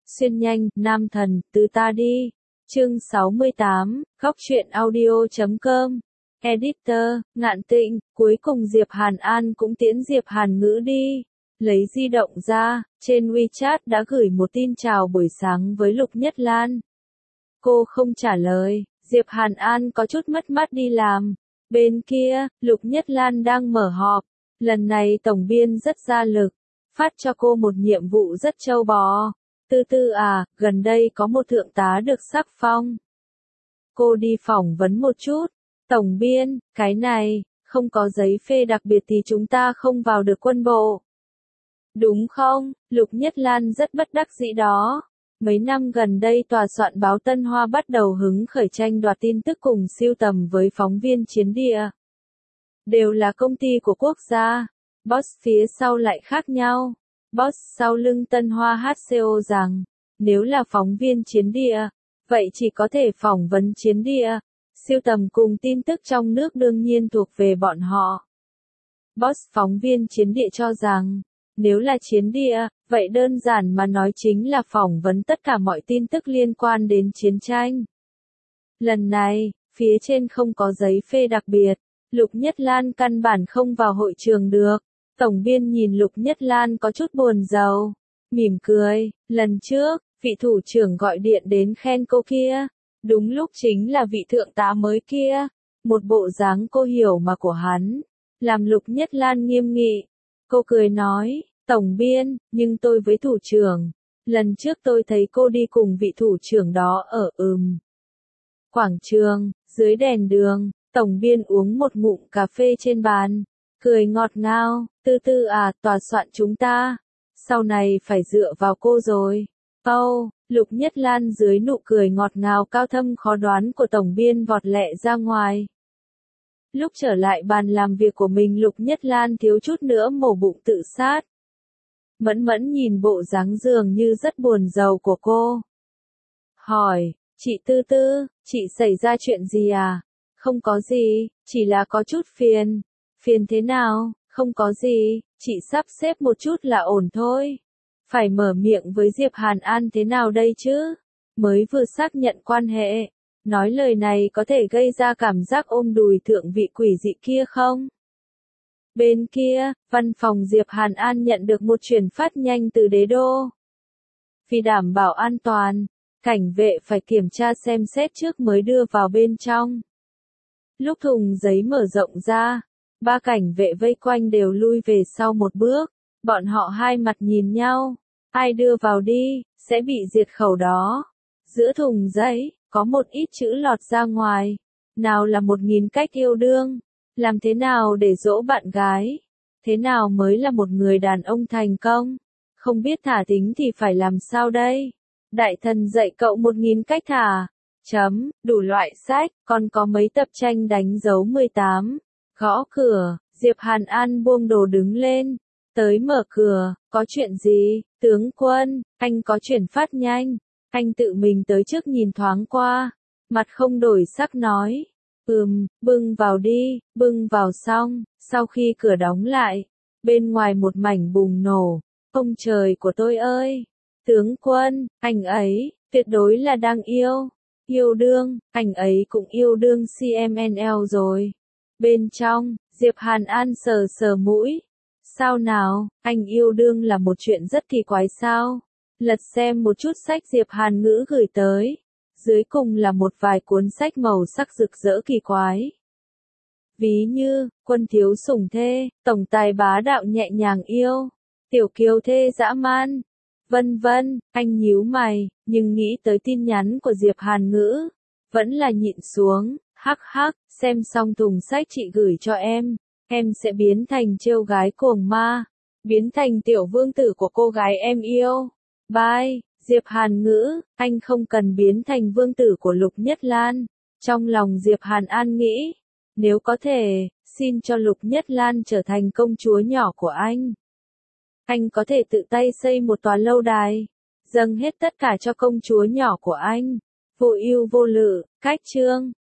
Xuyên nhanh, nam thần, từ ta đi. Chương 68, góc truyện audio.com. Editor, Ngạn Tịnh, cuối cùng Diệp Hàn An cũng tiễn Diệp Hàn Ngữ đi. Lấy di động ra, trên WeChat đã gửi một tin chào buổi sáng với Lục Nhất Lan. Cô không trả lời, Diệp Hàn An có chút mất mát đi làm. Bên kia, Lục Nhất Lan đang mở họp. Lần này tổng biên rất ra lực, phát cho cô một nhiệm vụ rất trâu bò. Tư tư à, gần đây có một thượng tá được sắc phong. Cô đi phỏng vấn một chút. Tổng biên, cái này, không có giấy phê đặc biệt thì chúng ta không vào được quân bộ. Đúng không? Lục Nhất Lan rất bất đắc dĩ đó. Mấy năm gần đây tòa soạn báo Tân Hoa bắt đầu hứng khởi tranh đoạt tin tức cùng siêu tầm với phóng viên chiến địa. Đều là công ty của quốc gia. Boss phía sau lại khác nhau. Boss sau lưng Tân Hoa HCO rằng, nếu là phóng viên chiến địa, vậy chỉ có thể phỏng vấn chiến địa. Siêu tầm cùng tin tức trong nước đương nhiên thuộc về bọn họ. Boss phóng viên chiến địa cho rằng, nếu là chiến địa, vậy đơn giản mà nói chính là phỏng vấn tất cả mọi tin tức liên quan đến chiến tranh. Lần này, phía trên không có giấy phê đặc biệt, Lục Nhất Lan căn bản không vào hội trường được. Tổng biên nhìn Lục Nhất Lan có chút buồn rầu, mỉm cười, lần trước, vị thủ trưởng gọi điện đến khen cô kia, đúng lúc chính là vị thượng tá mới kia, một bộ dáng cô hiểu mà của hắn, làm Lục Nhất Lan nghiêm nghị. Cô cười nói, tổng biên, nhưng tôi với thủ trưởng, lần trước tôi thấy cô đi cùng vị thủ trưởng đó ở quảng trường, dưới đèn đường. Tổng biên uống một ngụm cà phê trên bàn, cười ngọt ngào, tư tư à, tòa soạn chúng ta, sau này phải dựa vào cô rồi. Lục Nhất Lan dưới nụ cười ngọt ngào cao thâm khó đoán của tổng biên vọt lẹ ra ngoài. Lúc trở lại bàn làm việc của mình Lục Nhất Lan thiếu chút nữa mổ bụng tự sát. Mẫn mẫn nhìn bộ dáng dường như rất buồn rầu của cô. Hỏi, chị Tư Tư, chị xảy ra chuyện gì à? Không có gì, chỉ là có chút phiền. Phiền thế nào? Không có gì, chị sắp xếp một chút là ổn thôi. Phải mở miệng với Diệp Hàn An thế nào đây chứ? Mới vừa xác nhận quan hệ. Nói lời này có thể gây ra cảm giác ôm đùi thượng vị quỷ dị kia không? Bên kia, văn phòng Diệp Hàn An nhận được một truyền phát nhanh từ đế đô. Vì đảm bảo an toàn, cảnh vệ phải kiểm tra xem xét trước mới đưa vào bên trong. Lúc thùng giấy mở rộng ra, ba cảnh vệ vây quanh đều lui về sau một bước, bọn họ hai mặt nhìn nhau, ai đưa vào đi, sẽ bị diệt khẩu đó. Giữa thùng giấy, có một ít chữ lọt ra ngoài, nào là 1000 cách yêu đương, làm thế nào để dỗ bạn gái, thế nào mới là một người đàn ông thành công, không biết thả thính thì phải làm sao đây, đại thần dạy cậu 1000 cách thả. Đủ loại sách, còn có mấy tập tranh đánh dấu 18. Gõ cửa, Diệp Hàn An buông đồ đứng lên. Tới mở cửa, có chuyện gì, tướng quân, anh có chuyển phát nhanh. Anh tự mình tới trước nhìn thoáng qua. Mặt không đổi sắc nói. Bưng vào đi, bưng vào xong. Sau khi cửa đóng lại, bên ngoài một mảnh bùng nổ. Ông trời của tôi ơi! Tướng quân, anh ấy, tuyệt đối là đang yêu. Yêu đương, anh ấy cũng yêu đương CMNL rồi. Bên trong, Diệp Hàn An sờ sờ mũi. Sao nào, anh yêu đương là một chuyện rất kỳ quái sao? Lật xem một chút sách Diệp Hàn Ngữ gửi tới. Dưới cùng là một vài cuốn sách màu sắc rực rỡ kỳ quái. Ví như, quân thiếu sủng thê, tổng tài bá đạo nhẹ nhàng yêu, tiểu kiều thê dã man. Vân vân, anh nhíu mày, nhưng nghĩ tới tin nhắn của Diệp Hàn Ngữ, vẫn là nhịn xuống, hắc hắc, xem xong thùng sách chị gửi cho em sẽ biến thành trêu gái cuồng ma, biến thành tiểu vương tử của cô gái em yêu. Bye, Diệp Hàn Ngữ, anh không cần biến thành vương tử của Lục Nhất Lan. Trong lòng Diệp Hàn An nghĩ, nếu có thể, xin cho Lục Nhất Lan trở thành công chúa nhỏ của anh. Anh có thể tự tay xây một tòa lâu đài, dâng hết tất cả cho công chúa nhỏ của anh. Vô ưu vô lự, cách chương.